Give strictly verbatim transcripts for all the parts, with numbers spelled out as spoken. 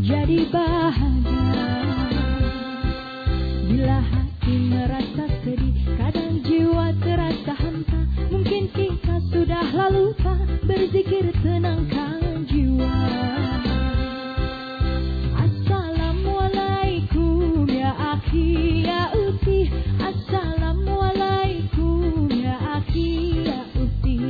jadi bahagia. Bila hati merasa sedih, kadang jiwa terasa hampa, mungkin kita sudah lalu lupa, berzikir tenangkan jiwa. Assalamualaikum ya akhi ya uti, Assalamualaikum ya akhi ya uti.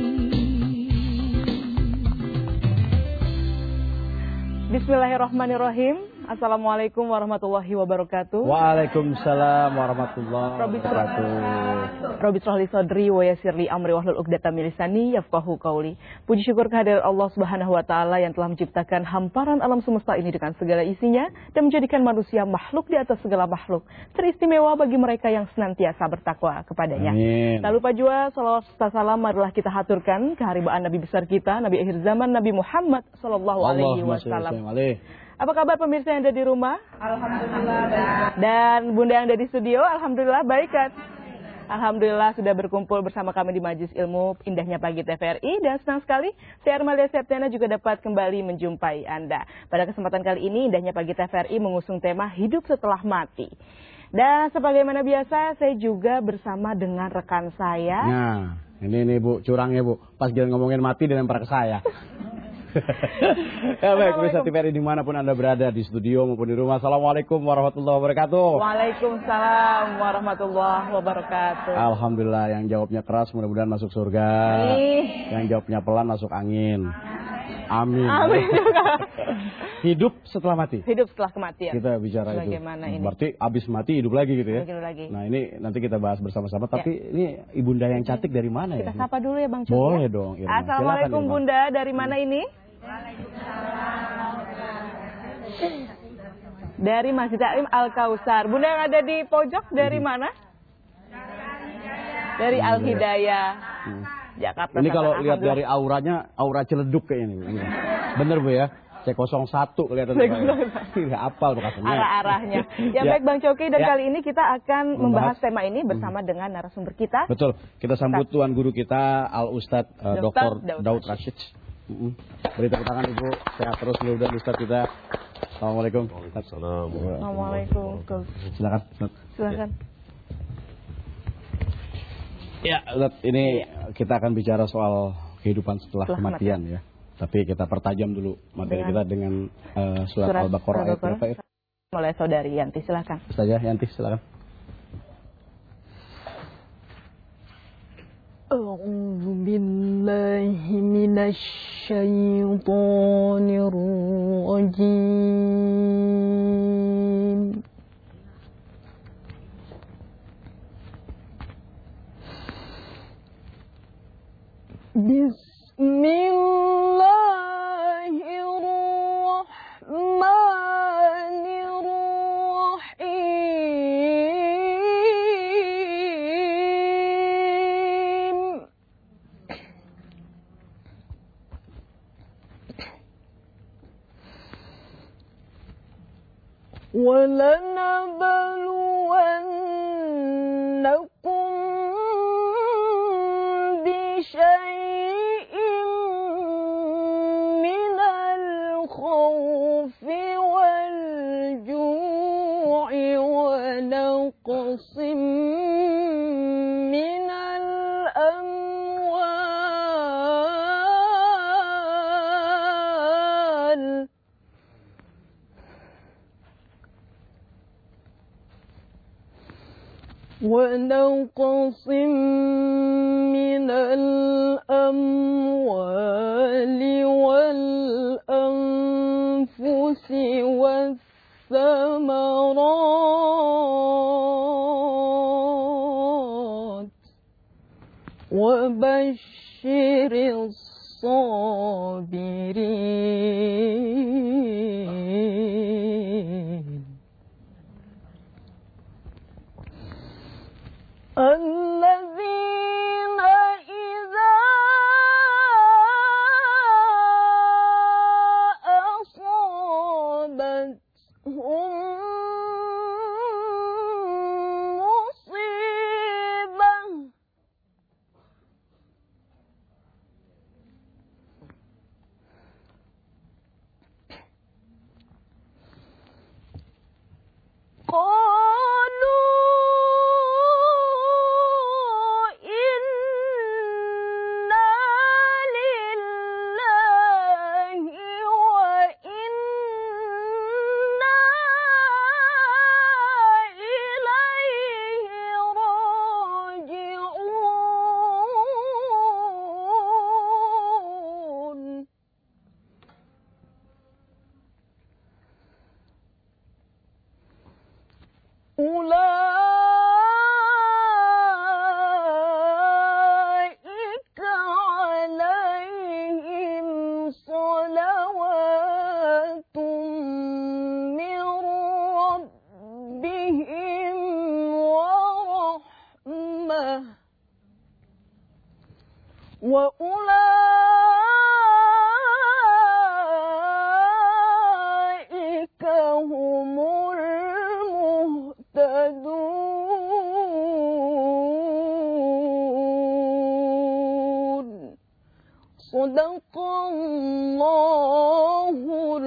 Bismillahirrahmanirrahim. Assalamualaikum warahmatullahi wabarakatuh. Waalaikumsalam warahmatullahi wabarakatuh. Rabbi shrah li sadri wa yassir li amri wahlul uqdatam min lisani yafqahu qauli. Puji syukur kehadirat Allah Subhanahu wa taala yang telah menciptakan hamparan alam semesta ini dengan segala isinya dan menjadikan manusia makhluk di atas segala makhluk, teristimewa bagi mereka yang senantiasa bertakwa kepadanya. Amin. Tak lupa juga salawat serta salam marilah kita haturkan keharibaan Nabi besar kita, Nabi akhir zaman, Nabi Muhammad sallallahu alaihi wasallam. Apa kabar pemirsa yang ada di rumah? Alhamdulillah baik. Dan Bunda yang ada di studio, alhamdulillah baik kan? Alhamdulillah sudah berkumpul bersama kami di Majelis Ilmu Indahnya Pagi T V R I, dan senang sekali saya Armalia Septiana juga dapat kembali menjumpai Anda. Pada kesempatan kali ini Indahnya Pagi T V R I mengusung tema hidup setelah mati. Dan sebagaimana biasa saya juga bersama dengan rekan saya. Nah, ini nih Bu, curangnya Bu. Pas dia ngomongin mati dan lempar ke saya. Ya baik, pemirsa T V R I dimanapun Anda berada, di studio maupun di rumah. Assalamualaikum warahmatullahi wabarakatuh. Waalaikumsalam warahmatullahi wabarakatuh. Alhamdulillah, yang jawabnya keras mudah-mudahan masuk surga. Amin. Yang jawabnya pelan masuk angin. Amin. Amin juga. Hidup setelah mati. Hidup setelah kematian. Kita bicara bagaimana itu. Ini? Berarti abis mati hidup lagi gitu ya. Hidup lagi. Nah ini nanti kita bahas bersama-sama. Tapi ya. ini ibunda yang cantik dari mana kita ya? Kita sapa dulu ya Bang Coki. Boleh dong Irma. Assalamualaikum Silakan, Bunda, dari mana ini? Dari Masjid Taklim Al-Kausar. Bunda yang ada di pojok dari mana? Dari Al-Hidayah. Hmm. Jakarta. Ini kalau lihat dari auranya, aura celeduk kayaknya ini. Bener Bu ya? C nol satu kelihatan. Tidak apal bekasnya. Arah-arahnya. Ya, ya baik Bang Coki, dan ya. Kali ini kita akan membahas, membahas tema ini bersama hmm. dengan narasumber kita. Betul. Kita sambut Ustaz. Tuan Guru kita Al Ustadz uh, Doktor Daud, Daud Rashid. Uh-uh. Beri tepuk tangan Ibu, sehat terus mudah-mudahan Ustaz kita. Assalamualaikum. Assalamualaikum. Silakan. Silakan. Ya, Ustaz, ini kita akan bicara soal kehidupan setelah, setelah kematian ya. Tapi kita pertajam dulu materi dengan, kita dengan uh, surat, surat Al-Baqarah ayat berapa ya? Mulai saudari Yanti, silakan. Saja Yanti, silakan. A'udzu billahi minasy syaithanir rajim. Bismillahirrahmanirrahim. وَلَنَبْلُوَنَّكُمْ بِشَيْءٍ مِّنَ الْخَوْفِ وَالْجُوعِ وَنَقْصٍ مِّنَ الْأَمْوَالِ ونقص من الأموال والأنفس والثمرات وبشر الصابرين الذين إذا أصابتهم مصيبة wa ulaika humul muhtadun. Sadaqallahul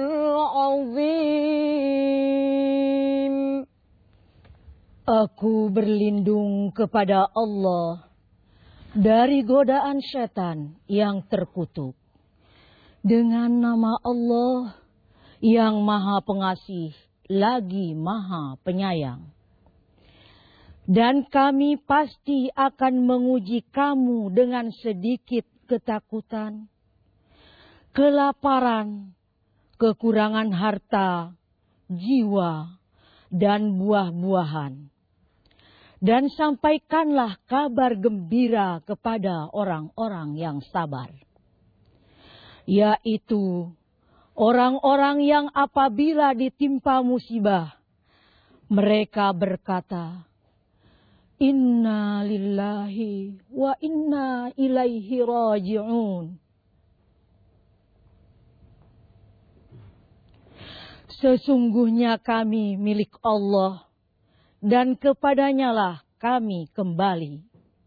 azim. Aku berlindung kepada Allah dari godaan setan yang terkutuk. Dengan nama Allah yang Maha Pengasih lagi Maha Penyayang. Dan kami pasti akan menguji kamu dengan sedikit ketakutan, kelaparan, kekurangan harta, jiwa, dan buah-buahan. Dan sampaikanlah kabar gembira kepada orang-orang yang sabar. Yaitu orang-orang yang apabila ditimpa musibah, mereka berkata, Inna lillahi wa inna ilaihi raji'un. Sesungguhnya kami milik Allah, dan kepadanya lah kami kembali.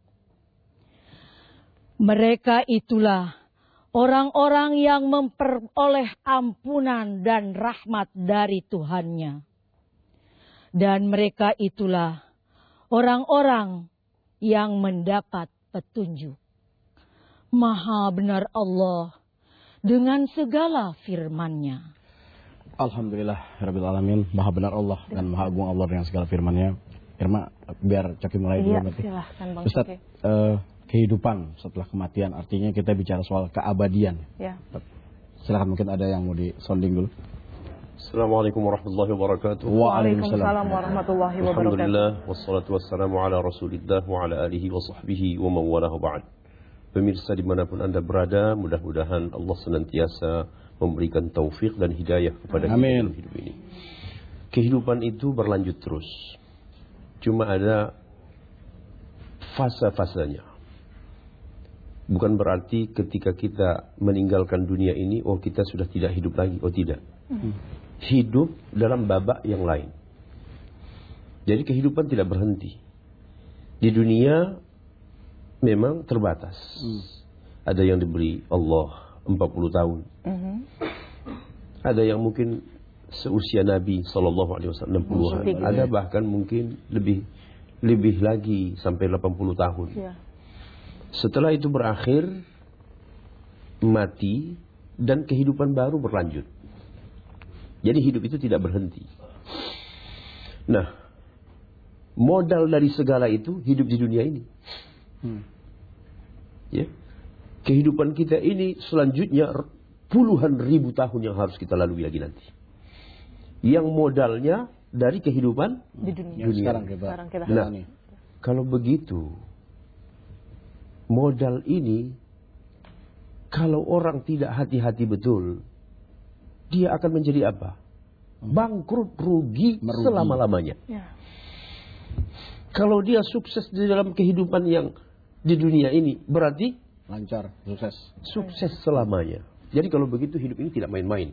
Mereka itulah orang-orang yang memperoleh ampunan dan rahmat dari Tuhannya. Dan mereka itulah orang-orang yang mendapat petunjuk. Maha benar Allah dengan segala firman-Nya. Alhamdulillah Rabbil Alamin. Maha benar Allah dan maha agung Allah dengan segala firman-Nya. Irma, biar Coki mulai dulu. Iya, silahkan Bang Ustaz, uh, kehidupan setelah kematian, artinya kita bicara soal keabadian. Ya. Silakan, mungkin ada yang mau disonding dulu. Assalamualaikum warahmatullahi wabarakatuh. Waalaikumsalam warahmatullahi wabarakatuh. Alhamdulillah wassalatu wassalamu ala Rasulillah wa ala alihi wa sahbihi wa man walahu ba'd. Pemirsa dimanapun Anda berada, mudah-mudahan Allah senantiasa memberikan taufik dan hidayah kepada kita dalam hidup ini. Kehidupan itu berlanjut terus. Cuma ada fase-fasenya. Bukan berarti ketika kita meninggalkan dunia ini, oh kita sudah tidak hidup lagi. Oh tidak. Hmm. Hidup dalam babak yang lain. Jadi kehidupan tidak berhenti. Di dunia memang terbatas. Hmm. Ada yang diberi Allah empat puluh tahun. Hmm. Ada yang mungkin seusia Nabi sallallahu alaihi wasallam enam puluhan. Ada bahkan mungkin lebih lebih lagi sampai delapan puluh tahun. Ya. Setelah itu berakhir, mati, dan kehidupan baru berlanjut. Jadi hidup itu tidak berhenti. Nah, modal dari segala itu hidup di dunia ini. Hmm. Ya, kehidupan kita ini selanjutnya puluhan ribu tahun yang harus kita lalui lagi nanti. Yang modalnya dari kehidupan di dunia. dunia. Sekarang kita, sekarang kita nah, kalau begitu, modal ini kalau orang tidak hati-hati betul, dia akan menjadi apa? Bangkrut, rugi, rugi. selama-lamanya. Ya. Kalau dia sukses di dalam kehidupan yang di dunia ini, berarti lancar, sukses. Sukses selamanya. Jadi kalau begitu hidup ini tidak main-main.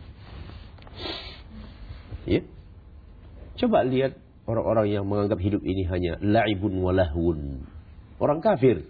Ya. Coba lihat orang-orang yang menganggap hidup ini hanya la'ibun wa lahwun. Orang kafir.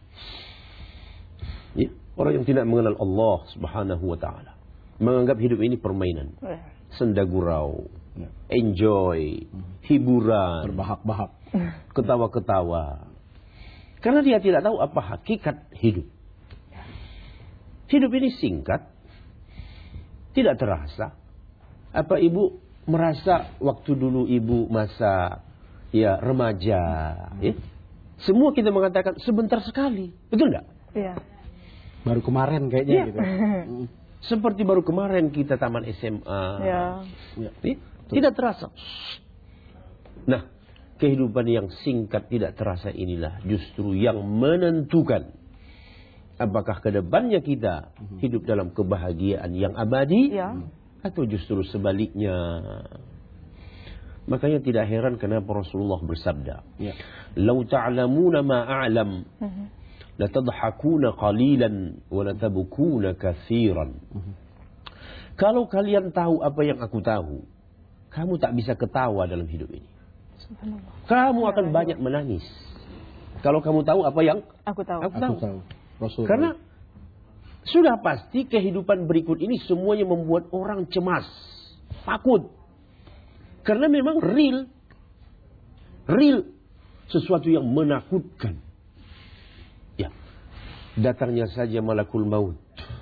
Ya. Orang yang tidak mengenal Allah Subhanahu wa ta'ala. Menganggap hidup ini permainan. Senda gurau. Enjoy. Hiburan. Terbahak-bahak. Ketawa-ketawa. Karena dia tidak tahu apa hakikat hidup. Hidup ini singkat. Tidak terasa. Apa ibu merasa waktu dulu ibu masa ya remaja, ya? Semua kita mengatakan sebentar sekali, betul enggak? Iya. Baru kemarin kayaknya ya. Gitu. Seperti baru kemarin kita taman S M A. Ya. Ya. Tidak terasa. Nah, kehidupan yang singkat tidak terasa inilah justru yang menentukan apakah kedepannya kita hidup dalam kebahagiaan yang abadi. Ya. Atau justru sebaliknya. Makanya tidak heran kenapa Rasulullah bersabda, Ya. "Lau ta'lamuna ma a'lam, latadhakuna qalilan wa latabkuna katsiran." Kalau kalian tahu apa yang aku tahu, kamu tak bisa ketawa dalam hidup ini. Kamu akan banyak menangis. Kalau kamu tahu apa yang Aku tahu. aku Aku tahu. tahu. Rasul. Karena sudah pasti kehidupan berikut ini semuanya membuat orang cemas, takut. Karena memang real, real sesuatu yang menakutkan. Ya, datangnya saja malakul maut.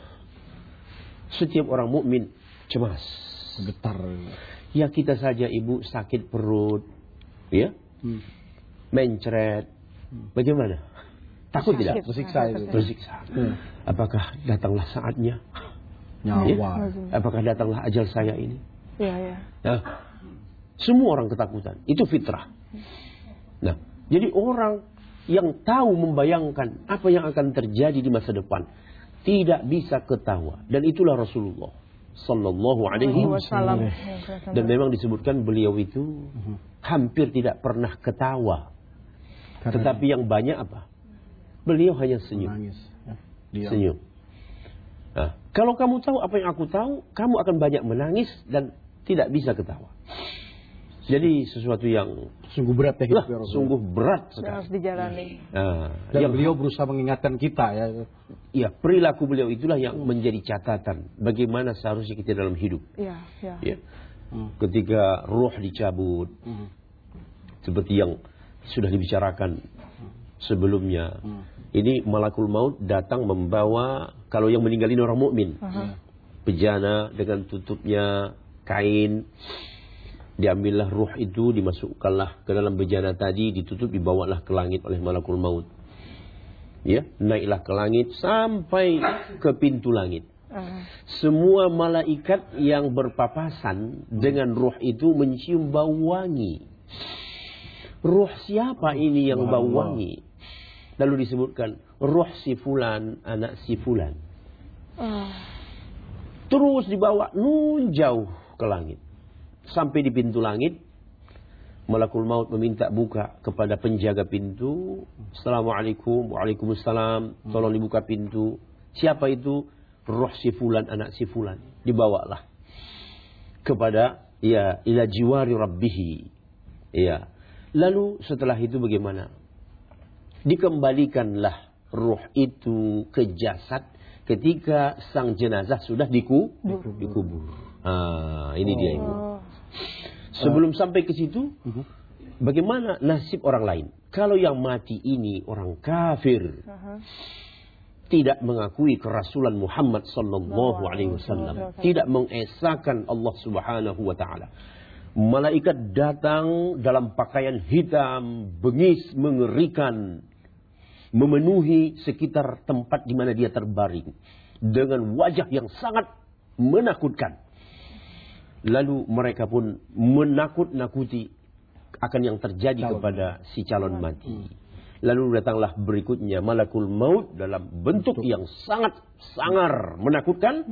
Setiap orang mukmin cemas, getar. Ya kita saja ibu sakit perut, ya, Hmm. mencret, bagaimana? Takut tidak? Tersiksa itu. Tersiksa. Hmm. Apakah datanglah saatnya? Nyawa. Ya? Apakah datanglah ajal saya ini? Iya, iya. Nah, semua orang ketakutan. Itu fitrah. Nah, jadi orang yang tahu membayangkan apa yang akan terjadi di masa depan tidak bisa ketawa. Dan itulah Rasulullah Sallallahu Alaihi Wasallam. Dan memang disebutkan beliau itu hampir tidak pernah ketawa. Karena Tetapi yang banyak apa? Beliau hanya senyum. Nangis. Ya. Diam. Senyum. Nah, kalau kamu tahu apa yang aku tahu, kamu akan banyak menangis dan tidak bisa ketawa. Jadi sesuatu yang Sungguh berat ya lah, hidup Rasul. sungguh berat Yang sekali. harus dijalani. Nah, Dan yang beliau berusaha mengingatkan kita ya. ya perilaku beliau itulah yang menjadi catatan bagaimana seharusnya kita dalam hidup. Iya, iya. Ya. Hmm. Ketika ruh dicabut, Hmm. seperti yang sudah dibicarakan sebelumnya. Hmm. Ini malakul maut datang membawa, kalau yang meninggal ini orang mukmin, Aha. bejana dengan tutupnya kain, diambillah ruh itu, dimasukkanlah ke dalam bejana tadi, ditutup, dibawalah ke langit oleh malakul maut. Ya, naiklah ke langit sampai ke pintu langit. Aha. Semua malaikat yang berpapasan dengan ruh itu mencium bau wangi. Ruh siapa ini yang bau wangi? Lalu disebutkan ruh si fulan, anak si fulan. Ah. Terus dibawa nun jauh ke langit. Sampai di pintu langit, malakul maut meminta buka kepada penjaga pintu. Assalamualaikum, waalaikumsalam. Tolong dibuka pintu. Siapa itu? Ruh si fulan, anak si fulan. Dibawalah kepada ya ila jiwari rabbihi. Ya. Lalu setelah itu bagaimana? Dikembalikanlah ruh itu ke jasad ketika sang jenazah sudah diku, dikubur. Ah, ini dia ibu. Sebelum sampai ke situ, bagaimana nasib orang lain? Kalau yang mati ini orang kafir, Aha. tidak mengakui kerasulan Muhammad sallallahu alaihi wasallam, tidak mengesahkan Allah Subhanahu wa taala. Malaikat datang dalam pakaian hitam, bengis, mengerikan, memenuhi sekitar tempat di mana dia terbaring dengan wajah yang sangat menakutkan. Lalu mereka pun menakut-nakuti akan yang terjadi kepada si calon mati. Lalu datanglah berikutnya malakul maut dalam bentuk yang sangat sangar menakutkan.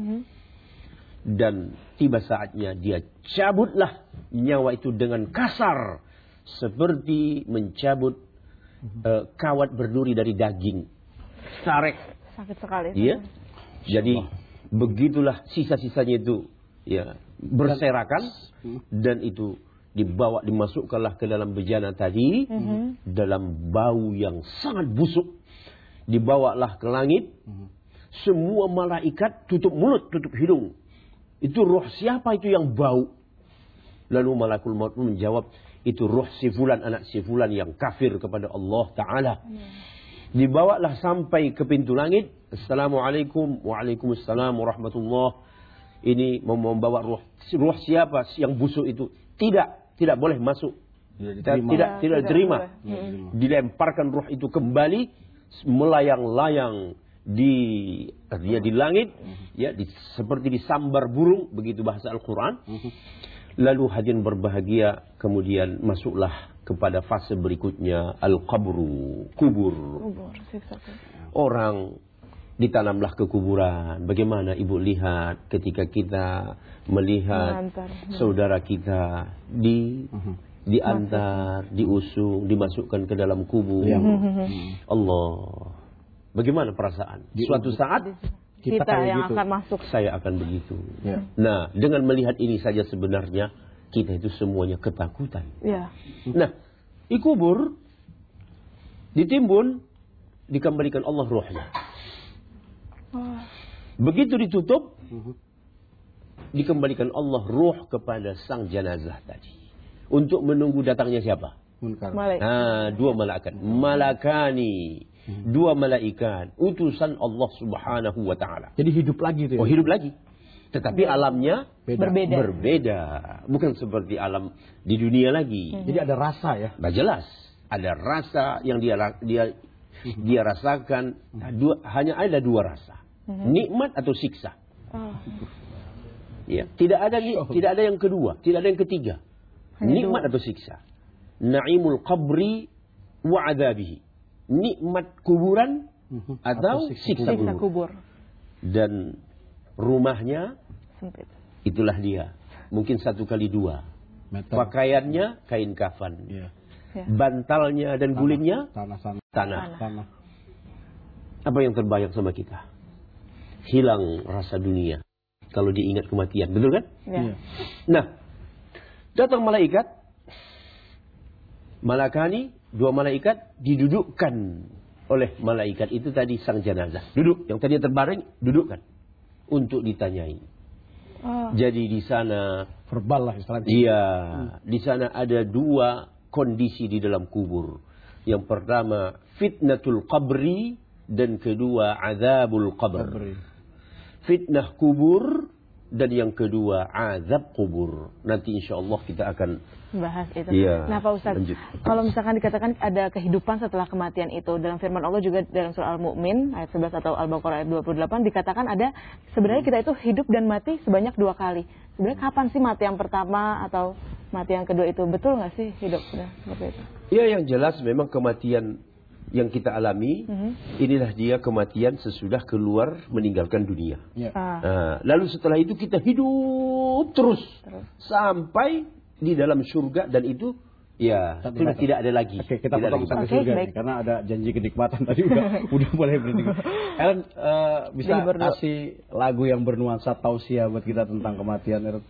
Dan tiba saatnya dia cabutlah nyawa itu dengan kasar, seperti mencabut uh, kawat berduri dari daging. Sarek. Sakit sekali. Iya. Jadi begitulah sisa-sisanya itu ya berserakan dan itu dibawa dimasukkanlah ke dalam bejana tadi dalam bau yang sangat busuk. Dibawalah ke langit. Semua malaikat tutup mulut, tutup hidung. Itu ruh siapa itu yang bau? Lalu malakul maut menjawab, itu ruh si fulan, anak si fulan yang kafir kepada Allah Ta'ala. Dibawalah sampai ke pintu langit. Assalamualaikum, waalaikumsalam warahmatullah. Ini membawa ruh. Ruh siapa yang busuk itu? Tidak, tidak boleh masuk. Tidak, tidak, tidak, tidak diterima. Dilemparkan ruh itu kembali melayang-layang di dia di langit, ya di, seperti disambar burung, begitu bahasa Al-Quran. Lalu hadirin berbahagia, kemudian masuklah kepada fase berikutnya, al-qabru, kubur. Orang ditanamlah ke kuburan. Bagaimana ibu lihat ketika kita melihat Mengantar. saudara kita di uh-huh. diantar, diusung, dimasukkan ke dalam kubur. Ya. Allah, bagaimana perasaan? Di Suatu saat kita, kita yang gitu. akan masuk. Saya akan begitu. Ya. Nah, dengan melihat ini saja sebenarnya kita itu semuanya ketakutan. Ya. Nah, di kubur ditimbun, dikembalikan Allah ruhnya. Oh. Begitu ditutup, uh-huh. dikembalikan Allah ruh kepada sang jenazah tadi. Untuk menunggu datangnya siapa? Malaikat. Nah, dua malaikat. Malakani. Uh-huh. Dua malaikat. Utusan Allah subhanahu wa ta'ala. Jadi hidup lagi itu ya? Oh, hidup lagi. Tetapi alamnya Beda. berbeda. berbeda. Bukan seperti alam di dunia lagi. Uh-huh. Jadi ada rasa ya? Nah, jelas. Ada rasa yang dia dia uh-huh. dia rasakan. Uh-huh. Dua, hanya ada dua rasa. Uh-huh. Nikmat atau siksa. Uh-huh. Ya, tidak ada uh-huh. tidak ada yang kedua, tidak ada yang ketiga. Hanya nikmat dua. Atau siksa. Naimul qabri wa adabihi. Nikmat kuburan uh-huh. atau, atau siksa, siksa kubur. Dan rumahnya sempit. Itulah dia. Mungkin satu kali dua. Meter. Pakaiannya kain kafan. Yeah. Ya. Bantalnya dan tanah, gulingnya tanah, tanah. Tanah. tanah. Apa yang terbayang sama kita? Hilang rasa dunia kalau diingat kematian, betul kan? Ya. Nah, datang malaikat, malakani, dua malaikat didudukkan oleh malaikat itu tadi sang jenazah. Duduk, yang tadi terbaring, dudukkan untuk ditanyai. Oh. Jadi di sana verbal lah istilahnya. Iya, hmm. di sana ada dua kondisi di dalam kubur. Yang pertama fitnatul qabri dan kedua azabul qabr. Qabri. Fitnah kubur dan yang kedua azab kubur. Nanti insya Allah kita akan bahas itu. Ya, nah Pak Ustadz, lanjut. Kalau misalkan dikatakan ada kehidupan setelah kematian itu, dalam firman Allah juga dalam surah Al-Mu'min ayat sebelas atau Al-Baqarah ayat dua puluh delapan dikatakan ada sebenarnya kita itu hidup dan mati sebanyak dua kali. Sebenarnya kapan sih mati yang pertama atau mati yang kedua itu? Betul nggak sih hidup sudah seperti itu? Ya, yang jelas memang kematian yang kita alami, mm-hmm. inilah dia kematian sesudah keluar meninggalkan dunia. Ya. Ah. Nah, lalu setelah itu kita hidup terus, terus sampai di dalam surga dan itu ya sudah tidak ada lagi. Oke, kita potong sampai surga nih, karena ada janji kenikmatan tadi udah udah mulai berhenti. Ellen uh, bisa kasih lagu yang bernuansa tausiah buat kita tentang kematian, Ellen?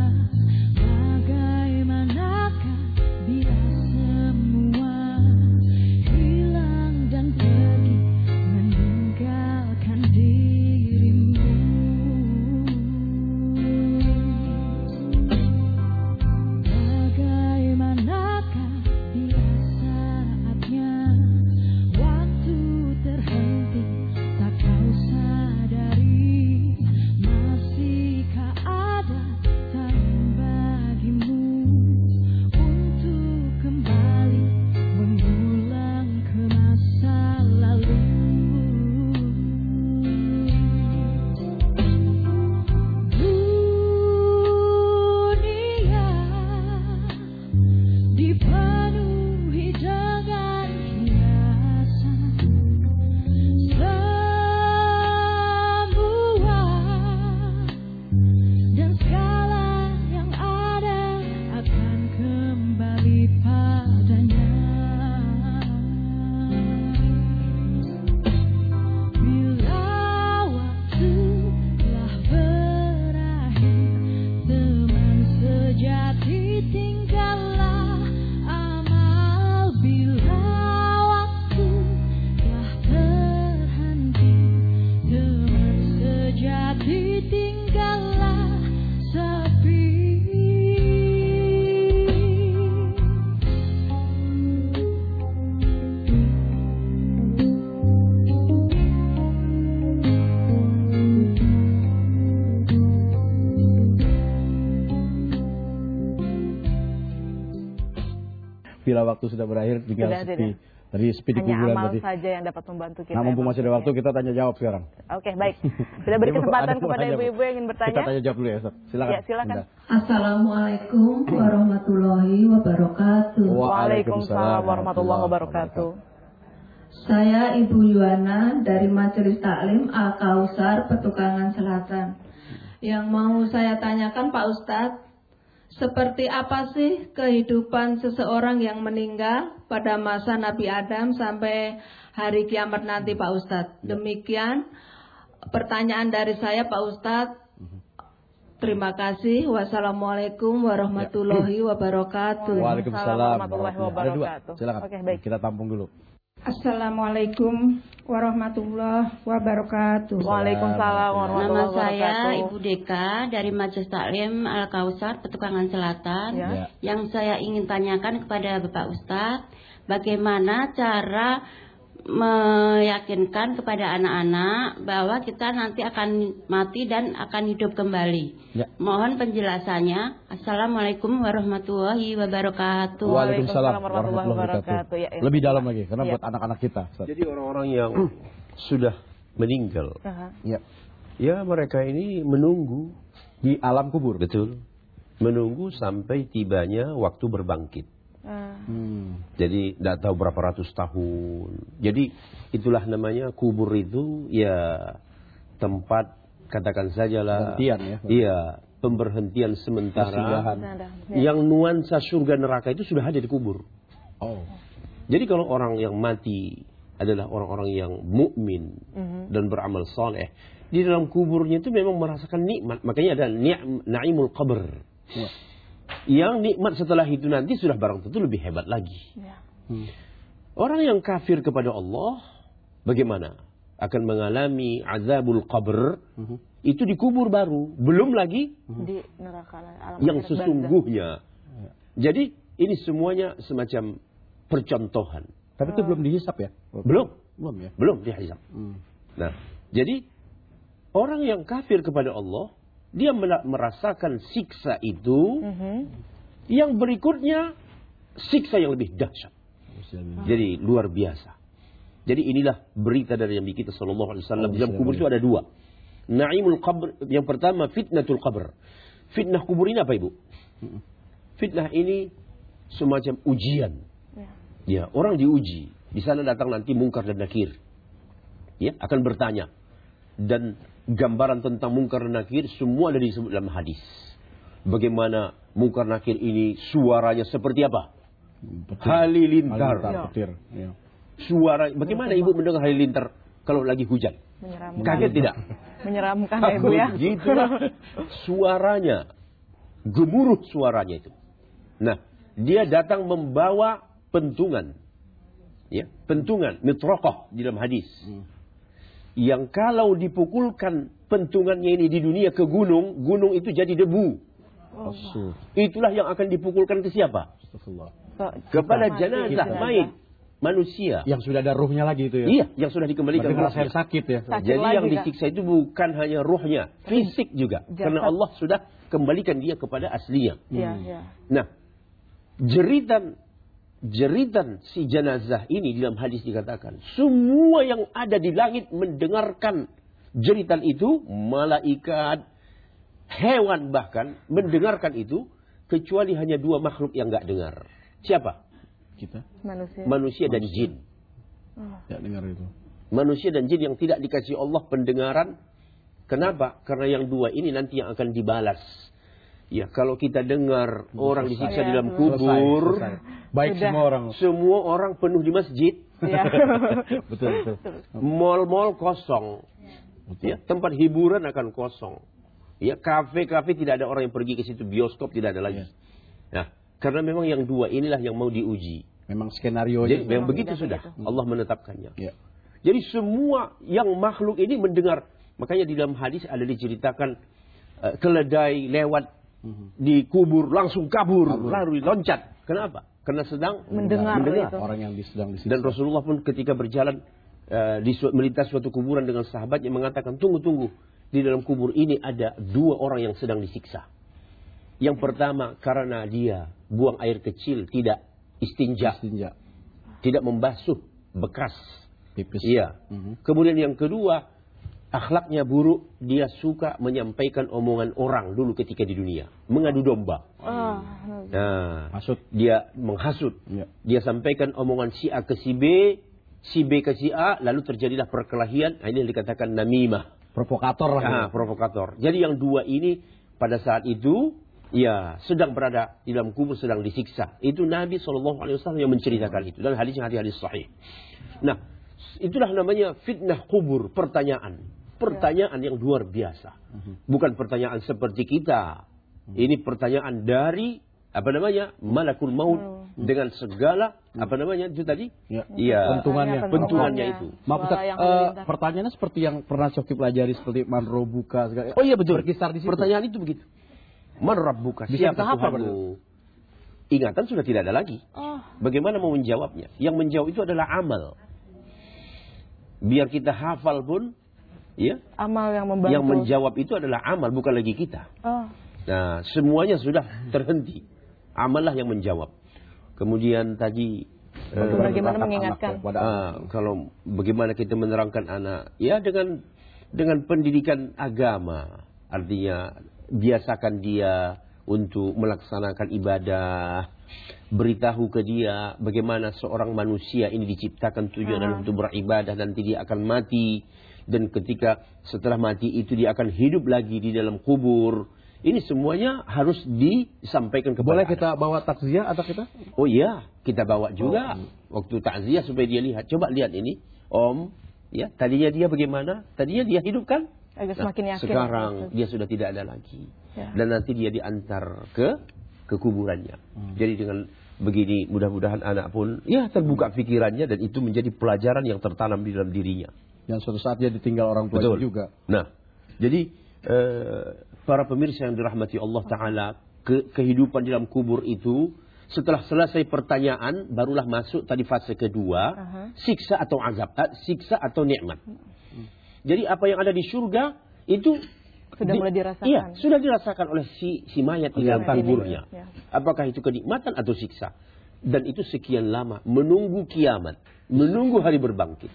Bagaimanakah bila semua bila waktu sudah berakhir tinggal Sudah, sepi. sudah. Tadi sepi di Hanya kuburan amal tadi. saja yang dapat membantu kita. Nah, mumpung masih ada waktu, kita tanya jawab sekarang. Oke, baik. Kita beri Ibu, kesempatan ada kepada pertanyaan, Bu. ibu-ibu yang ingin bertanya. Kita tanya jawab dulu ya, Ustaz. Silakan. Ya, silakan. Bunda. Assalamualaikum warahmatullahi wabarakatuh. Waalaikumsalam warahmatullahi wabarakatuh. Saya Ibu Yuwana dari Majelis Taklim Al-Kausar, Petukangan Selatan. Yang mau saya tanyakan Pak Ustadz, seperti apa sih kehidupan seseorang yang meninggal pada masa Nabi Adam sampai hari kiamat nanti Pak Ustadz? Demikian pertanyaan dari saya Pak Ustadz. Terima kasih. Wassalamualaikum warahmatullahi wabarakatuh. Waalaikumsalam warahmatullahi Ada dua. wabarakatuh. Silakan. Oke, baik. Kita tampung dulu. Assalamualaikum warahmatullahi wabarakatuh. Waalaikumsalam warahmatullahi Nama wabarakatuh. saya Ibu Deka dari Majelis Taklim Al-Kausar, Petukangan Selatan. Ya. Yang saya ingin tanyakan kepada Bapak Ustadz, bagaimana cara meyakinkan kepada anak-anak bahwa kita nanti akan mati dan akan hidup kembali. Ya. Mohon penjelasannya. Assalamualaikum warahmatullahi wabarakatuh. Waalaikumsalam warahmatullahi wabarakatuh. Ya, ya. Lebih dalam lagi, karena Ya. buat anak-anak kita. Ustaz. Jadi orang-orang yang sudah meninggal, Aha. Ya. ya mereka ini menunggu, Di alam kubur. betul, menunggu sampai tibanya waktu berbangkit. Ah. Hmm. Jadi tidak tahu berapa ratus tahun. Jadi itulah namanya kubur itu ya tempat, katakan sajalah, Pemberhentian ya. iya, pemberhentian sementara. Persinggahan. Ya. Yang nuansa surga neraka itu sudah ada di kubur. Oh. Jadi kalau orang yang mati adalah orang-orang yang mukmin Mhm. dan beramal soleh, di dalam kuburnya itu memang merasakan nikmat. Makanya ada ni'm- naimul qabr. Ya. Yang nikmat setelah itu nanti sudah barang tentu lebih hebat lagi. Ya. Hmm. Orang yang kafir kepada Allah bagaimana? Akan mengalami azabul qabr. Mhm. Itu di kubur baru, belum lagi Di neraka alam yang akhirat sesungguhnya. Jadi ini semuanya semacam percontohan. Tapi itu belum dihisap ya? Belum, Belum ya? belum dihisab. Hmm. Nah, jadi orang yang kafir kepada Allah, dia merasakan siksa itu. Mhm. Yang berikutnya siksa yang lebih dahsyat. Jadi luar biasa. Jadi inilah berita dari Nabi kita sallallahu alaihi wasallam. Di dalam kubur itu ada dua. Naimul qabr, yang pertama fitnatul qabr. Fitnah kubur ini apa, Ibu? Fitnah ini semacam ujian. Ya. Ya, orang diuji. Di sana datang nanti Munkar dan Nakir. Ya, akan bertanya. Dan gambaran tentang Munkar dan Nakir semua ada disebut dalam hadis. Bagaimana Munkar Nakir ini suaranya seperti apa? Petir. Halilintar. Halilintar, petir. Ya. Suara, bagaimana Ibu mendengar halilintar kalau lagi hujan? Menyeramkan. Kaget tidak? Menyeramkan ya Ibu ya. Begitulah suaranya. Gemuruh suaranya itu. Nah, dia datang membawa pentungan. Ya, pentungan, mitroqah di dalam hadis. Hmm. Yang kalau dipukulkan pentungannya ini di dunia ke gunung, gunung itu jadi debu. Oh. Itulah yang akan dipukulkan ke siapa? Astagfirullah. So, Kepada mati, jenazah, jenazah. mayit, manusia. Yang sudah ada ruhnya lagi itu ya? Iya, yang sudah dikembalikan. Berarti ngerasain ruhnya. sakit ya? Sakit Jadi lagi, yang Kak. disiksa itu bukan hanya ruhnya, fisik juga. Jasad. Karena Allah sudah kembalikan dia kepada aslinya. Iya, iya. Nah, jeritan jeritan si jenazah ini di dalam hadis dikatakan, semua yang ada di langit mendengarkan jeritan itu, malaikat, hewan bahkan mendengarkan itu, kecuali hanya dua makhluk yang nggak dengar. Siapa? Kita? Manusia. Manusia dan jin. Ya dengar itu. Manusia dan jin yang tidak dikasih Allah pendengaran. Kenapa? Karena yang dua ini nanti yang akan dibalas. Ya, kalau kita dengar orang disiksa Ya, di dalam selesai, kubur, Selesai. Baik Sudah. semua orang. semua orang penuh di masjid, Iya. Betul, betul. mal-mal kosong, ya, tempat hiburan akan kosong. Ya, kafe-kafe tidak ada orang yang pergi ke situ, bioskop tidak ada lagi. Nah, karena memang yang dua inilah yang mau diuji. Memang skenario Jadi memang memang begitu sudah sudah begitu. Allah menetapkannya. Ya. Jadi semua yang makhluk ini mendengar. Makanya di dalam hadis ada diceritakan uh, keledai lewat di kubur langsung kabur, Kabur. lalu loncat. Kenapa? Karena sedang Mendengar itu. Orang yang di- sedang disiksa. Dan Rasulullah pun ketika berjalan uh, di su- melintas suatu kuburan dengan sahabatnya mengatakan, tunggu tunggu, di dalam kubur ini ada dua orang yang sedang disiksa. Yang pertama karena dia buang air kecil tidak istinja. Istinja. Tidak membasuh bekas pipis. Iya. Uh-huh. Kemudian yang kedua, akhlaknya buruk, dia suka menyampaikan omongan orang dulu ketika di dunia, mengadu domba. Oh. Nah, hasut. Dia menghasut. Ya. Dia sampaikan omongan si A ke si B, si B ke si A, lalu terjadilah perkelahian. Nah, ini yang dikatakan namimah. Provokator lah. Nah, provokator. Jadi yang dua ini pada saat itu ya sedang berada di dalam kubur, sedang disiksa. Itu Nabi shallallahu alaihi wasallam yang menceritakan itu dan hadisnya hadis sahih. Nah, itulah namanya fitnah kubur, pertanyaan. Pertanyaan yang luar biasa. Bukan pertanyaan seperti kita. Ini pertanyaan dari apa namanya? Malakul maut dengan segala apa namanya itu tadi? Ya. Iya. Bentungannya. Bentungannya itu. Maaf Ustaz, uh, pertanyaannya seperti yang pernah Syokib pelajari seperti man rabbuka segala. Oh iya betul. Berkisar di situ. Pertanyaan itu begitu. Man rabbuka? Bisa Siapa kita hafal, Tuhanmu? Ingatan sudah tidak ada lagi. Oh. Bagaimana mau menjawabnya? Yang menjawab itu adalah amal. Biar kita hafal pun, ya. Amal yang membantu. Yang menjawab itu adalah amal, bukan lagi kita. Oh. Nah, semuanya sudah terhenti. Amal lah yang menjawab. Kemudian tadi bagaimana uh, mengingatkan? Uh, kalau bagaimana kita menerangkan anak, ya dengan dengan pendidikan agama, artinya biasakan dia untuk melaksanakan ibadah. Beritahu ke dia bagaimana seorang manusia ini diciptakan tujuan adalah untuk beribadah, nanti dia akan mati. Dan ketika setelah mati itu dia akan hidup lagi di dalam kubur. Ini semuanya harus disampaikan kepada Boleh anak. kita bawa takziah atau kita? Oh iya, kita bawa juga. Oh. Waktu takziah supaya dia lihat. Coba lihat ini, Om. Ya, tadinya dia bagaimana? Tadinya dia hidup kan? Agak semakin yakin. Sekarang dia sudah tidak ada lagi. Ya. Dan nanti dia diantar ke ke kuburannya. Hmm. Jadi dengan begini mudah-mudahan anak pun ya terbuka pikirannya dan itu menjadi pelajaran yang tertanam di dalam dirinya. Yang suatu saat dia ditinggal orang tuanya juga. Nah, jadi eh, para pemirsa yang dirahmati Allah Ta'ala, ke, kehidupan di dalam kubur itu setelah selesai pertanyaan barulah masuk tadi fase kedua, uh-huh. siksa atau azab, eh, siksa atau nikmat. Hmm. Jadi apa yang ada di surga itu sudah di, mulai dirasakan. Iya, sudah dirasakan oleh si si mayat di dalam kuburnya. Ya. Apakah itu kenikmatan atau siksa? Dan itu sekian lama menunggu kiamat, menunggu hari berbangkit.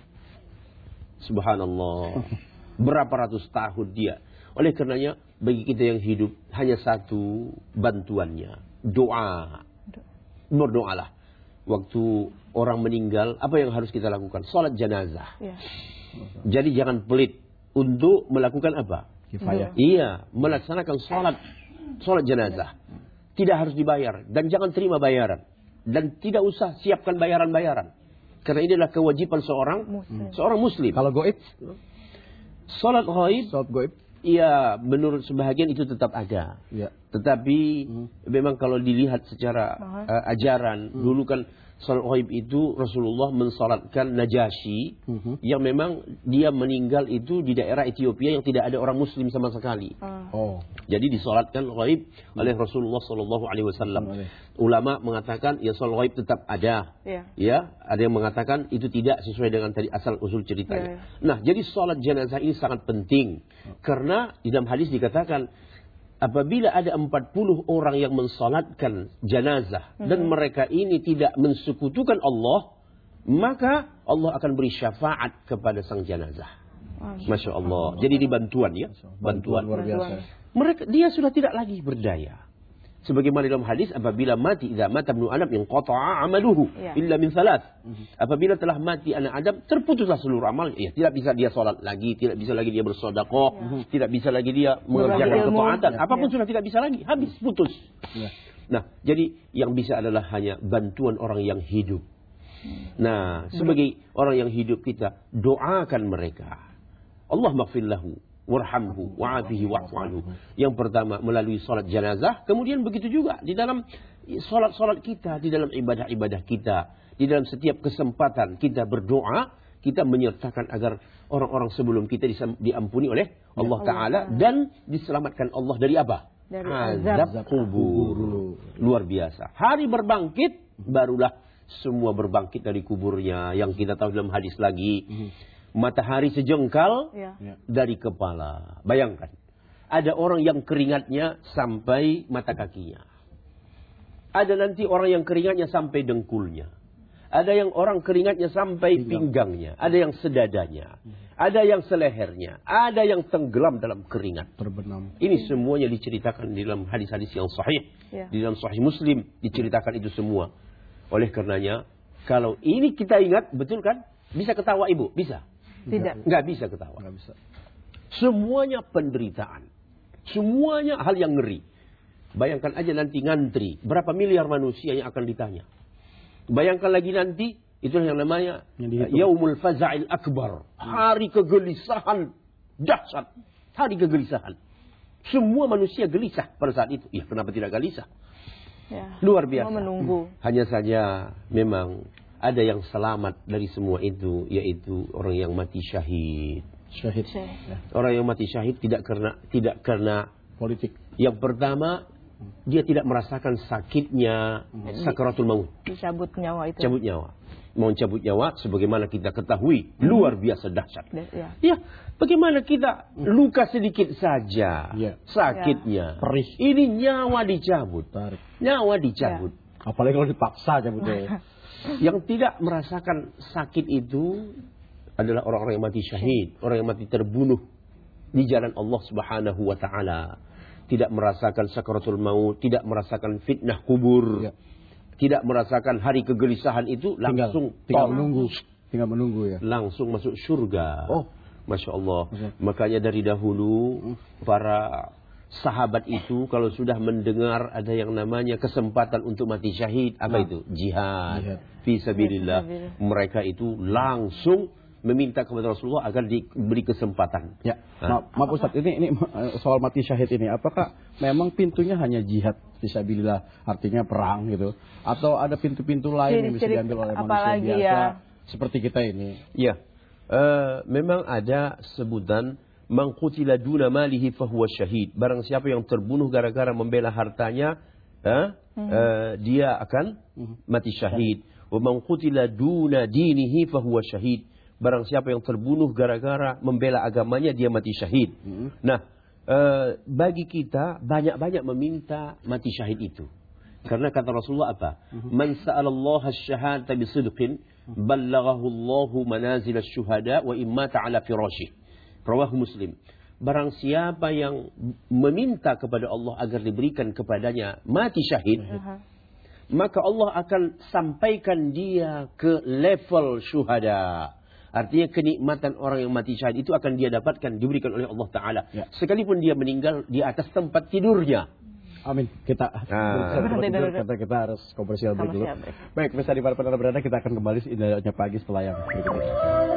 Subhanallah. Berapa ratus tahun dia. Oleh karenanya bagi kita yang hidup hanya satu bantuannya, doa. Berdoalah. Waktu orang meninggal, apa yang harus kita lakukan? Salat jenazah. Ya. Jadi jangan pelit untuk melakukan apa? Kifayah. Iya, melaksanakan sholat, sholat jenazah. Tidak harus dibayar dan jangan terima bayaran dan tidak usah siapkan bayaran-bayaran. Karena ini adalah kewajiban seorang muslim. seorang muslim. Kalau goib, sholat gaib, sholat goib, iya menurut sebahagian itu tetap ada. Ya. Tetapi hmm. memang kalau dilihat secara uh, ajaran hmm. dulu kan sholat gaib itu Rasulullah mensalatkan Najasyi uh-huh. yang memang dia meninggal itu di daerah Ethiopia yang tidak ada orang Muslim sama sekali. Uh. Oh. Jadi disalatkan gaib uh. oleh Rasulullah Sallallahu Alaihi Wasallam. Uh. Ulama mengatakan ya sholat gaib tetap ada. Yeah. Ya, ada yang mengatakan itu tidak sesuai dengan tadi asal usul ceritanya. Yeah. Nah, jadi sholat jenazah ini sangat penting uh. karena di dalam hadis dikatakan apabila ada empat puluh orang yang mensalatkan jenazah hmm. dan mereka ini tidak mensekutukan Allah, maka Allah akan beri syafaat kepada sang jenazah. Masya Allah. Allah. Jadi ini bantuan ya, bantuan. Luar biasa. Mereka dia sudah tidak lagi berdaya. Sebagaimana dalam hadis apabila mati idza mata ibnu Adam inqata'a amaluhu ya. illa min thalath. Apabila telah mati anak Adam terputuslah seluruh amal. Ya, tidak bisa dia salat lagi, tidak bisa lagi dia bersedekah, ya. tidak bisa lagi dia mengerjakan ketaatan. Ya. Apapun ya. sudah tidak bisa lagi, habis putus. Ya. Nah, jadi yang bisa adalah hanya bantuan orang yang hidup. Nah, sebagai orang yang hidup kita doakan mereka. Allah maghfir lahu warhamhu wa'afihi wa'fu anhu. Yang pertama melalui salat jenazah, kemudian begitu juga di dalam salat-salat kita, di dalam ibadah-ibadah kita, di dalam setiap kesempatan kita berdoa, kita menyertakan agar orang-orang sebelum kita diampuni oleh Allah Ta'ala dan diselamatkan Allah dari apa? Dari azab kubur. Luar biasa. Hari berbangkit barulah semua berbangkit dari kuburnya yang kita tahu dalam hadis lagi. Matahari sejengkal ya. dari kepala. Bayangkan. Ada orang yang keringatnya sampai mata kakinya. Ada nanti orang yang keringatnya sampai dengkulnya. Ada yang orang keringatnya sampai pinggangnya. Ada yang sedadanya. Ada yang selehernya. Ada yang tenggelam dalam keringat. Terbenam. Ini semuanya diceritakan di dalam hadis-hadis yang sahih. Ya. Di dalam sahih Muslim diceritakan itu semua. Oleh karenanya, kalau ini kita ingat, betul kan? Bisa ketawa ibu? Bisa? Tidak. Nggak bisa ketawa. Nggak bisa. Semuanya penderitaan. Semuanya hal yang ngeri. Bayangkan aja nanti ngantri. Berapa miliar manusia yang akan ditanya. Bayangkan lagi nanti, itulah yang namanya Yaumul Faza'il Akbar. Hari kegelisahan dahsyat. Hari kegelisahan. Semua manusia gelisah pada saat itu. Ya, kenapa tidak gelisah? Ya, luar biasa. Menunggu. Hanya saja memang ada yang selamat dari semua itu, yaitu orang yang mati syahid. Syahid. Ya. Orang yang mati syahid tidak karena tidak karena politik. Yang pertama, dia tidak merasakan sakitnya hmm. sakaratul maut. Dicabut nyawa itu. Cabut nyawa. Mau cabut nyawa sebagaimana kita ketahui hmm. luar biasa dahsyat. Ya. ya, bagaimana kita luka sedikit saja ya. sakitnya. Ya. Perih. Ini nyawa dicabut. Tarik. Nyawa dicabut. Ya. Apalagi kalau dipaksa cabutnya. Yang tidak merasakan sakit itu adalah orang-orang yang mati syahid, orang yang mati terbunuh di jalan Allah Subhanahu wa taala. Tidak merasakan sakaratul maut, tidak merasakan fitnah kubur, ya. Tidak merasakan hari kegelisahan itu, langsung tinggal, tinggal menunggu, tinggal menunggu ya. Langsung masuk surga. Oh, masya Allah. Masya. Makanya dari dahulu para sahabat itu kalau sudah mendengar ada yang namanya kesempatan untuk mati syahid, apa nah. itu? Jihad. Jihad. Fi sabilillah. Mereka itu langsung meminta kepada Rasulullah agar diberi kesempatan. Ya, nah, maaf Ustaz, ini ini soal mati syahid ini, apakah memang pintunya hanya jihad fisabilillah, artinya perang gitu, atau ada pintu-pintu lain yang bisa diambil oleh manusia biasa ya. Seperti kita ini? Ya, uh, memang ada sebutan man qutila duna malihi fahuwa syahid. Barang siapa yang terbunuh gara-gara membela hartanya, uh, hmm. uh, dia akan hmm. mati syahid. Wa man qutila duna dinihi fahuwa syahid. Barang siapa yang terbunuh gara-gara membela agamanya, dia mati syahid. Hmm. Nah, e, bagi kita banyak-banyak meminta mati syahid itu. Karena kata Rasulullah apa? Hmm. Man sa'alallaha asy-syahadata bisidqin ballaghahu Allahu manazil asy-syuhada wa imma ta'ala firasyih. Rawahu Muslim. Barang siapa yang meminta kepada Allah agar diberikan kepadanya mati syahid, hmm. maka Allah akan sampaikan dia ke level syuhada. Artinya kenikmatan orang yang mati syahid itu akan dia dapatkan, diberikan oleh Allah Ta'ala. Ya. Sekalipun dia meninggal di atas tempat tidurnya. Amin. Kita nah. tidur, kita, kita harus komersial break dulu. Baik, bisa di para pendengar berada, kita akan kembali indahnya pagi setelah yang berikut ini.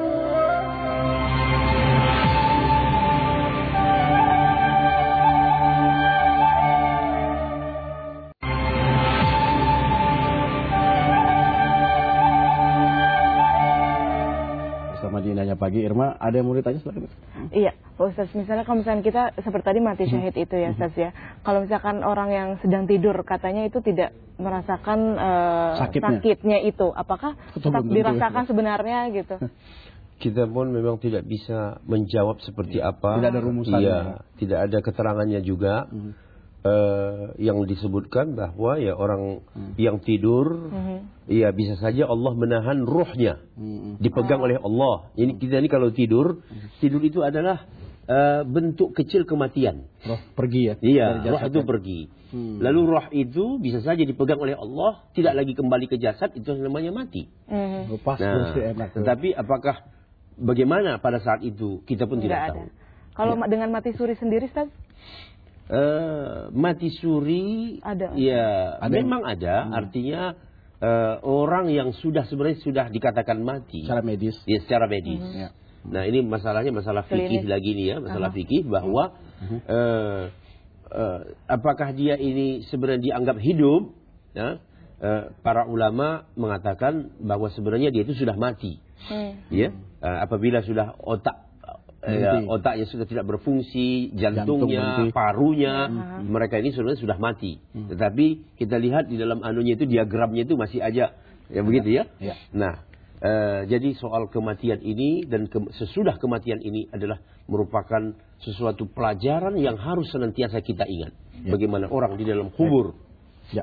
Indahnya pagi, Irma, ada yang mau ditanya silakan. Iya, Pak Ustaz, misalnya kalau misalnya kita seperti tadi mati syahid itu ya Ustaz ya. Kalau misalkan orang yang sedang tidur katanya itu tidak merasakan uh, sakitnya. sakitnya itu, apakah tetap dirasakan sebenarnya gitu? Kita pun memang tidak bisa menjawab seperti apa. Tidak ada rumusannya. Iya, tidak ada keterangannya juga. Hmm. Uh, yang disebutkan bahwa ya orang hmm. yang tidur, hmm. ya bisa saja Allah menahan ruhnya, hmm. dipegang oh. oleh Allah. Ini kita ini kalau tidur, hmm. tidur itu adalah uh, bentuk kecil kematian. Roh pergi ya? Iya, roh itu pergi. Hmm. Lalu roh itu bisa saja dipegang oleh Allah, tidak lagi kembali ke jasad, itu namanya mati. Hmm. Lepas nah, enak. Tetapi apakah bagaimana pada saat itu kita pun tidak, tidak tahu. Kalau ya. dengan mati suri sendiri, Ustaz? Uh, mati suri, ada. ya ada. Memang ada. Hmm. Artinya uh, orang yang sudah sebenarnya sudah dikatakan mati. Secara medis. Ya, secara medis. Hmm. Ya. Nah ini masalahnya masalah fikih lagi nih ya, masalah uh-huh. fikih bahwa uh-huh. uh, uh, apakah dia ini sebenarnya dianggap hidup? Ya? Uh, para ulama mengatakan bahwa sebenarnya dia itu sudah mati. Hmm. Ya, uh, apabila sudah otak Ya, otaknya sudah tidak berfungsi, jantungnya, Jantung parunya, hmm. mereka ini sebenarnya sudah mati. Hmm. Tetapi kita lihat di dalam anunya itu, diagramnya itu masih aja, ya begitu ya. ya. Nah, uh, jadi soal kematian ini dan ke, sesudah kematian ini adalah merupakan sesuatu pelajaran yang harus senantiasa kita ingat. Ya. Bagaimana orang di dalam kubur. Ya.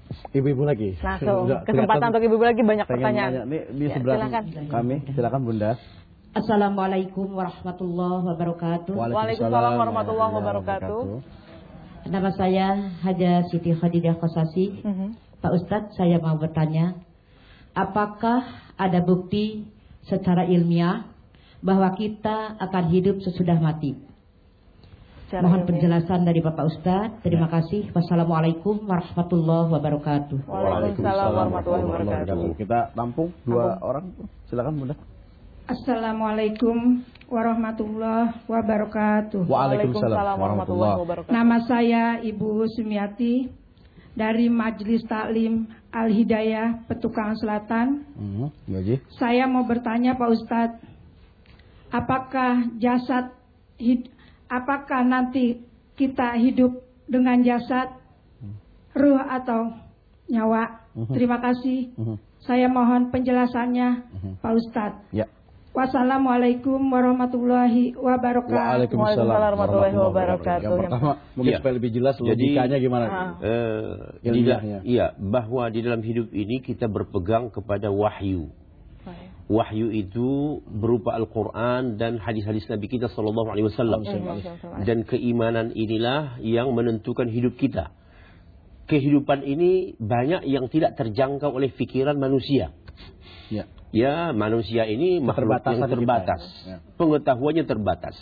Ibu-ibu lagi. Langsung kesempatan untuk ibu-ibu lagi, banyak pertanyaan. Ini di ya, sebelah silakan. kami, silakan Bunda. Assalamualaikum warahmatullahi wabarakatuh. Waalaikumsalam warahmatullahi wabarakatuh. Nama saya Haja Siti Khadidah Kosasi. Uh-huh. Pak Ustadz, saya mau bertanya, apakah ada bukti secara ilmiah bahwa kita akan hidup sesudah mati? Secara Mohon ilmiah. Penjelasan dari Bapak Ustadz. Terima ya. kasih. Wassalamualaikum warahmatullahi wabarakatuh. Waalaikumsalam warahmatullahi wabarakatuh. Kita tampung dua tampung. orang. Silakan Bunda. Assalamualaikum warahmatullahi wabarakatuh. Waalaikumsalam warahmatullahi wabarakatuh. Nama saya Ibu Sumiati dari Majelis Taklim Al-Hidayah Petukangan Selatan. Hmm, saya mau bertanya Pak Ustadz, apakah jasad hid, apakah nanti kita hidup dengan jasad, ruh atau nyawa? Uh-huh. Terima kasih. Uh-huh. Saya mohon penjelasannya uh-huh. Pak Ustadz. Ya. Wassalamualaikum warahmatullahi wabarakatuh. Waalaikumsalam warahmatullahi wabarakatuh. Yang pertama, mungkin ya. supaya lebih jelas logikanya gimana? Uh, Ilmiahnya. Iya, bahwa di dalam hidup ini kita berpegang kepada wahyu. Wahyu itu berupa Al-Quran dan hadis-hadis Nabi kita Sallallahu Alaihi Wasallam. Dan keimanan inilah yang menentukan hidup kita. Kehidupan ini banyak yang tidak terjangkau oleh pikiran manusia. Ya. Ya, manusia ini makhluk yang terbatas. Ya. Pengetahuannya terbatas.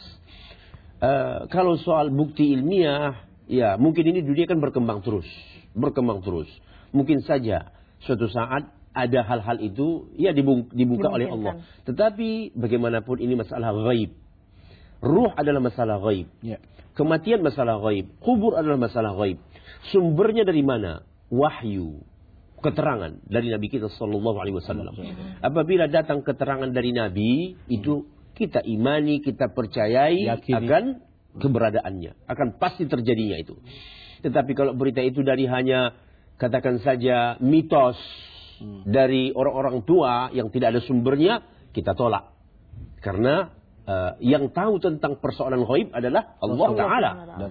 Uh, kalau soal bukti ilmiah, ya mungkin ini dunia kan berkembang terus. Berkembang terus. Mungkin saja suatu saat ada hal-hal itu ya dibuka, dibuka oleh Allah. Tetapi bagaimanapun ini masalah ghaib. Ruh adalah masalah ghaib. Ya. Kematian masalah ghaib. Kubur adalah masalah ghaib. Sumbernya dari mana? Wahyu. Keterangan dari Nabi kita Sallallahu Alaihi Wasallam. Apabila datang keterangan dari Nabi, itu kita imani, kita percayai Yakini. akan keberadaannya, akan pasti terjadinya itu. Tetapi kalau berita itu dari hanya katakan saja mitos hmm. dari orang-orang tua yang tidak ada sumbernya, kita tolak. Karena uh, yang tahu tentang persoalan ghaib adalah Allah Taala.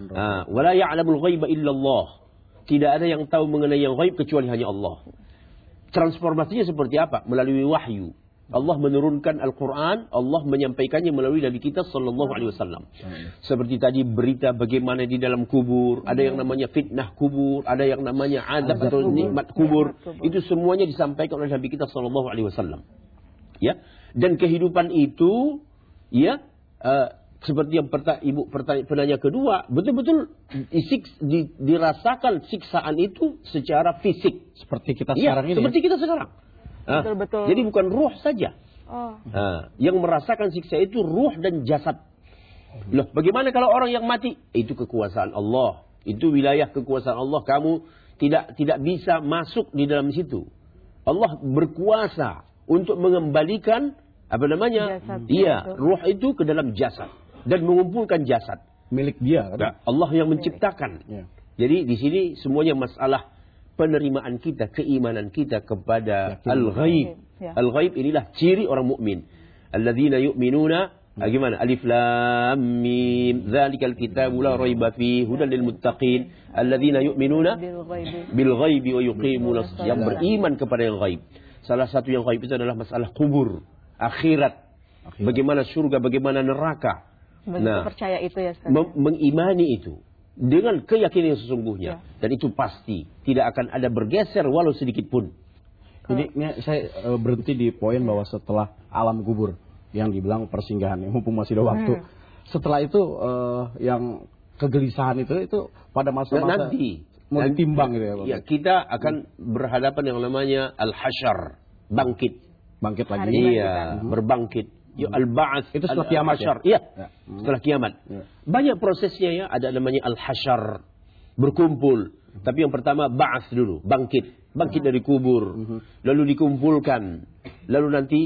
Wala ya'lamul ghaiba illallah. Tidak ada yang tahu mengenai yang ghaib kecuali hanya Allah. Transformasinya seperti apa? Melalui wahyu. Allah menurunkan Al-Quran, Allah menyampaikannya melalui Nabi kita Sallallahu Alaihi Wasallam. Seperti tadi berita bagaimana di dalam kubur, ada yang namanya fitnah kubur, ada yang namanya azab atau nikmat kubur. Itu semuanya disampaikan oleh Nabi kita Sallallahu Alaihi Wasallam. Ya, dan kehidupan itu, ya. Uh, Seperti yang perta, ibu pertanya, penanya kedua, betul-betul disik, di, dirasakan siksaan itu secara fisik. Seperti kita ya, sekarang ini. Seperti kita sekarang. Betul-betul. Nah, jadi bukan ruh saja. Oh. Nah, yang merasakan siksa itu ruh dan jasad. Loh, bagaimana kalau orang yang mati? Itu kekuasaan Allah. Itu wilayah kekuasaan Allah. Kamu tidak tidak bisa masuk di dalam situ. Allah berkuasa untuk mengembalikan apa namanya? Jasad. Iya, ruh itu ke dalam jasad. Dan mengumpulkan jasad milik dia kan? Nah, Allah yang menciptakan. Ya. Jadi di sini semuanya masalah penerimaan kita, keimanan kita kepada al-ghaib. Ya. Al-ghaib inilah ciri orang mukmin. Alladzina yu'minuna hmm. gimana? Alif lam mim dzalikal kitabu la raiba fihi hudan lil muttaqin alladzina yu'minuna bil ghaibi wa yuqimuna shalah. Yang beriman kepada yang ghaib. Salah satu yang ghaib itu adalah masalah kubur, akhirat. akhirat. Bagaimana surga, bagaimana neraka. Begitu nah, percaya itu ya, mem mengimani itu dengan keyakinan yang sesungguhnya ya. Dan itu pasti tidak akan ada bergeser walau sedikit pun. Jadi ini saya uh, berhenti di poin bahwa setelah alam kubur yang dibilang persinggahan, mumpung masih ada waktu. Hmm. Setelah itu uh, yang kegelisahan itu itu pada masa-masa nanti mau ditimbang gitu ya, Pak. Ya, kita akan berhadapan yang namanya al-hasyar, bangkit. Bangkit lagi. Iya, hmm. berbangkit. Ya, al-ba'ats itu setelah kiamat ya? Iya, ya. Setelah kiamat. Ya. Banyak prosesnya ya, ada namanya al-hasyar, berkumpul. Hmm. Tapi yang pertama ba'ats dulu, bangkit, bangkit hmm. dari kubur. Hmm. Lalu dikumpulkan. Lalu nanti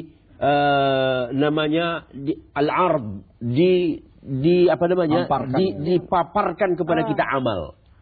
uh, namanya al-ard, di di apa namanya? Amparkan. Di, dipaparkan kepada ah. kita amal.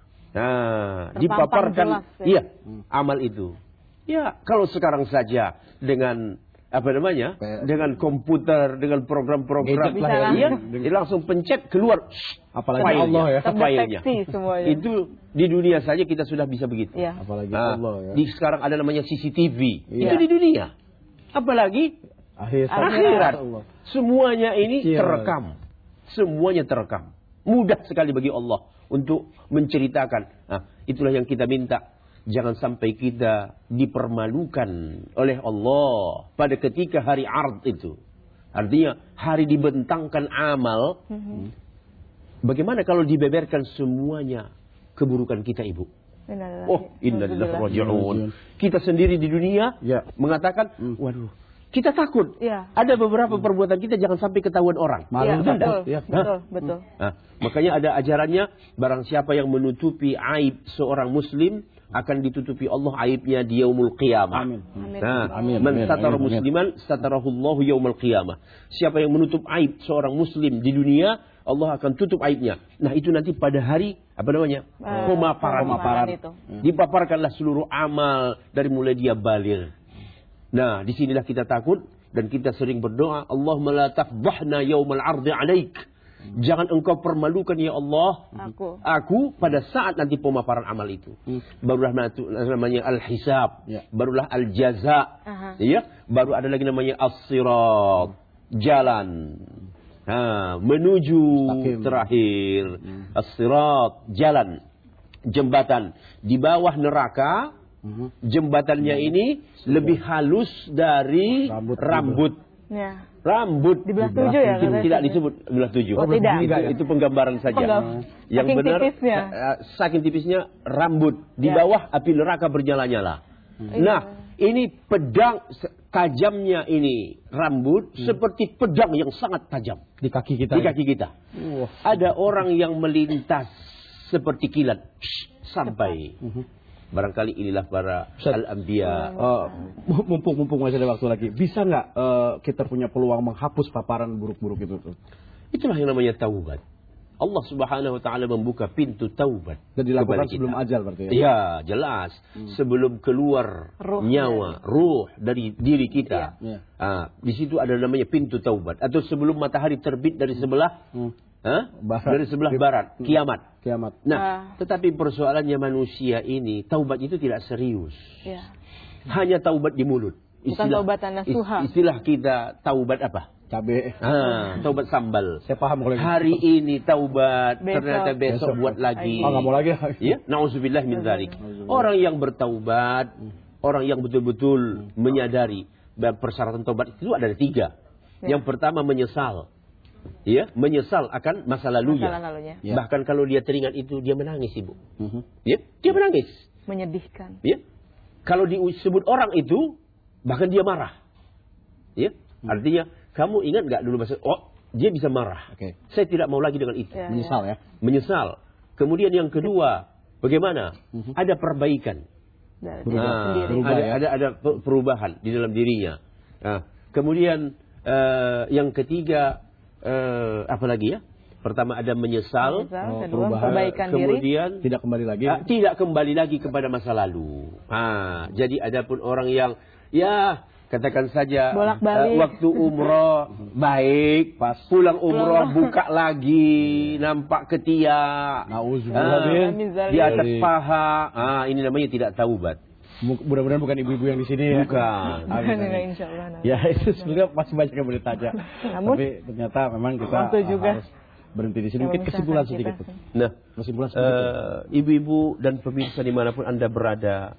Nah, dipaparkan, jelas, ya. Iya, hmm. amal itu. Ya, kalau sekarang saja dengan apa namanya? Dengan komputer, dengan program-program, ya, dia langsung pencet keluar. Apalagi filenya, Allah ya. filenya. Semuanya. Itu di dunia saja kita sudah bisa begitu. Ya. Apalagi Nah, Allah ya. di sekarang ada namanya C C T V. Ya. Itu di dunia. Apalagi Akhir akhirat. Allah. Semuanya ini Ya. terekam. Semuanya terekam. Mudah sekali bagi Allah untuk menceritakan. Nah, itulah yang kita minta. Jangan sampai kita dipermalukan oleh Allah pada ketika hari ard itu. Artinya hari dibentangkan amal. Mm-hmm. Bagaimana kalau dibeberkan semuanya keburukan kita, Ibu? Innalillahi. Oh, innalillahi raji'un. Kita sendiri di dunia ya. mengatakan, waduh, kita takut. Ya. Ada beberapa perbuatan kita jangan sampai ketahuan orang. Ya, betul, ya. betul, betul. Nah, makanya ada ajarannya, barang siapa yang menutupi aib seorang muslim, akan ditutupi Allah aibnya di yaumul qiyamah. Amin. Nah, amin. Man amin. satara amin. musliman satarahullahu yaumul qiyamah. Siapa yang menutup aib seorang muslim di dunia, Allah akan tutup aibnya. Nah, itu nanti pada hari apa namanya? Uh, pemaparan. Pemaparan itu. Dipaparkanlah seluruh amal dari mulai dia baligh. Nah, disinilah kita takut dan kita sering berdoa, Allahumma la tafdhahna yaumal 'ardi 'alaik. Jangan engkau permalukan ya Allah aku. aku pada saat nanti pemaparan amal itu. Hmm. Barulah namanya al-hisab, ya. Barulah al-jaza, uh-huh. ya. Baru ada lagi namanya as-sirat, jalan. Nah, menuju Stakim. terakhir. Hmm. As-sirat, jalan, jembatan di bawah neraka. Uh-huh. Jembatannya hmm. ini Sudah. lebih halus dari rambut. rambut. Ya. Rambut di belah tujuh ya tidak, tidak disebut belah tujuh. Oh, tidak. Itu, itu penggambaran saja. Penggam. Yang saking benar tipisnya. Uh, saking tipisnya rambut di ya. bawah api neraka bernyala-nyala. Hmm. Nah, ini pedang tajamnya ini rambut hmm. seperti pedang yang sangat tajam di kaki kita. Di kaki kita. Uh. Ada orang yang melintas seperti kilat sampai. Uh-huh. Barangkali inilah para al-anbiya. Uh, mumpung mumpung masih ada waktu lagi, bisa nggak uh, kita punya peluang menghapus paparan buruk-buruk itu? Itulah yang namanya taubat. Allah Subhanahu wa taala membuka pintu taubat. Dan dilakukan sebelum ajal berarti ya? Iya, jelas. Hmm. Sebelum keluar ruh, nyawa, ruh dari diri kita. Ya. Ah, di situ ada namanya pintu taubat. Atau sebelum matahari terbit dari sebelah hmm. Hah? Dari sebelah barat, kiamat. Kiamat. Nah, uh. tetapi persoalannya manusia ini, taubat itu tidak serius. Ya. Hanya taubat di mulut. Bukan taubat nasuha. Istilah kita taubat apa? Cabe. Ah, taubat sambal. Saya paham kalau hari ini taubat, besok. ternyata besok, besok buat lagi. Oh, nggak mau lagi. Ya, nauzubillah min dzalik. Orang yang bertaubat, orang yang betul-betul menyadari bahwa persyaratan taubat itu ada tiga. Ya. Yang pertama menyesal. Ya, menyesal akan masa lalunya. Masa lalunya. Ya. Bahkan kalau dia teringat itu, dia menangis, Ibu. Uh-huh. Ya, dia menangis. Menyedihkan. Ya. Kalau disebut orang itu, bahkan dia marah. Ya. Hmm. Artinya, kamu ingat nggak dulu masa, oh, dia bisa marah. Okay. Saya tidak mau lagi dengan itu. Ya, menyesal ya. Menyesal. Kemudian yang kedua, bagaimana? Uh-huh. Ada perbaikan. Nah, ada, ya? ada ada perubahan di dalam dirinya. Nah, kemudian uh, yang ketiga, Uh, apa lagi ya? Pertama ada menyesal, menyesal oh, kedua, perbaikan kemudian diri. tidak kembali lagi. Uh, tidak kembali lagi kepada masa lalu. Ha, jadi ada pun orang yang ya katakan saja bolak-balik. Uh, waktu umroh baik, pas pulang umroh buka lagi, nampak ketiak, uh, di atas paha. Ah, ini namanya tidak taubat. Mudah-mudahan bukan ibu-ibu yang di sini ya. Bukan. Amin, amin. Insyaallah. Ya itu sebenarnya masih banyak yang boleh tanya. Tapi ternyata memang kita juga. harus berhenti di sini. Mungkin kesimpulan sedikit. Nah, kesimpulan sedikit. Uh, ibu-ibu dan pemirsa dimanapun Anda berada,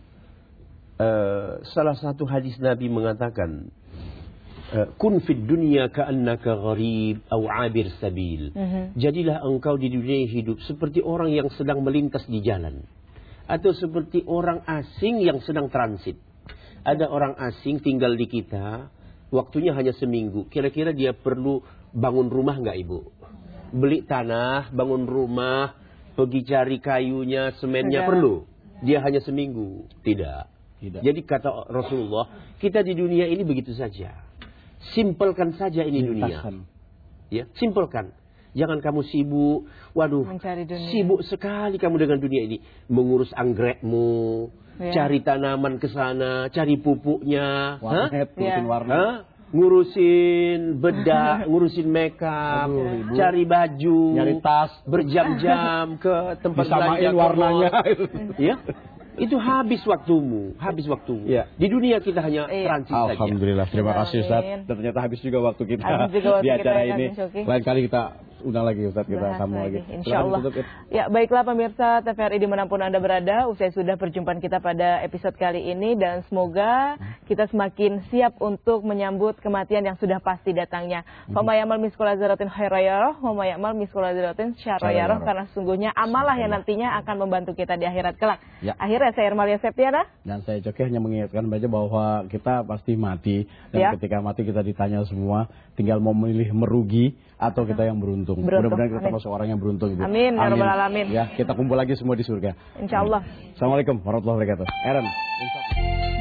uh, salah satu hadis Nabi mengatakan, kun fid dunya ka'annaka gharib aw 'abir sabil. Uh-huh. Jadilah engkau di dunia hidup seperti orang yang sedang melintas di jalan. Atau seperti orang asing yang sedang transit. Ada orang asing tinggal di kita, waktunya hanya seminggu. Kira-kira dia perlu bangun rumah nggak, Ibu? Beli tanah, bangun rumah, pergi cari kayunya, semennya, tidak. Perlu? Dia hanya seminggu? Tidak. Tidak. Jadi kata Rasulullah, kita di dunia ini begitu saja. Simpelkan saja ini dunia. Ya, simpelkan. Jangan kamu sibuk. Waduh, sibuk sekali kamu dengan dunia ini. Mengurus anggrekmu, ya. Cari tanaman ke sana, cari pupuknya, warnet, ngurusin warnet. Hah? Ngurusin bedak, ngurusin makeup, Aduh, cari baju, nyari tas, berjam-jam ke tempat belanja warnanya. Ya. Itu habis waktumu, habis waktumu. Ya. Di dunia kita hanya transit saja. Alhamdulillah, terima kasih Ustaz. Dan ternyata habis juga waktu kita juga waktu di acara kita, ini. Lain kali kita undang lagi Ustaz, kita sambung lagi. Insya Allah. Ya, baiklah pemirsa T V R I dimanapun Anda berada, usai sudah perjumpaan kita pada episode kali ini dan semoga kita semakin siap untuk menyambut kematian yang sudah pasti datangnya. Fama ya'mal miskola dzarratin khairan yarah, wa ma ya'mal miskola dzarratin syarran yarah, karena sesungguhnya amalah yang nantinya akan membantu kita di akhirat kelak. Ya. Akhirnya saya Irmalia Septiana dan saya Coki hanya mengingatkan saja bahwa kita pasti mati dan ya. Ketika mati kita ditanya semua, tinggal mau memilih merugi atau kita yang beruntung. Mudah-mudahan kita termasuk orang yang beruntung itu. Amin. Amin. Alamin. Ya, kita kumpul lagi semua di surga. Insya Allah. Assalamualaikum warahmatullahi wabarakatuh. Aaron.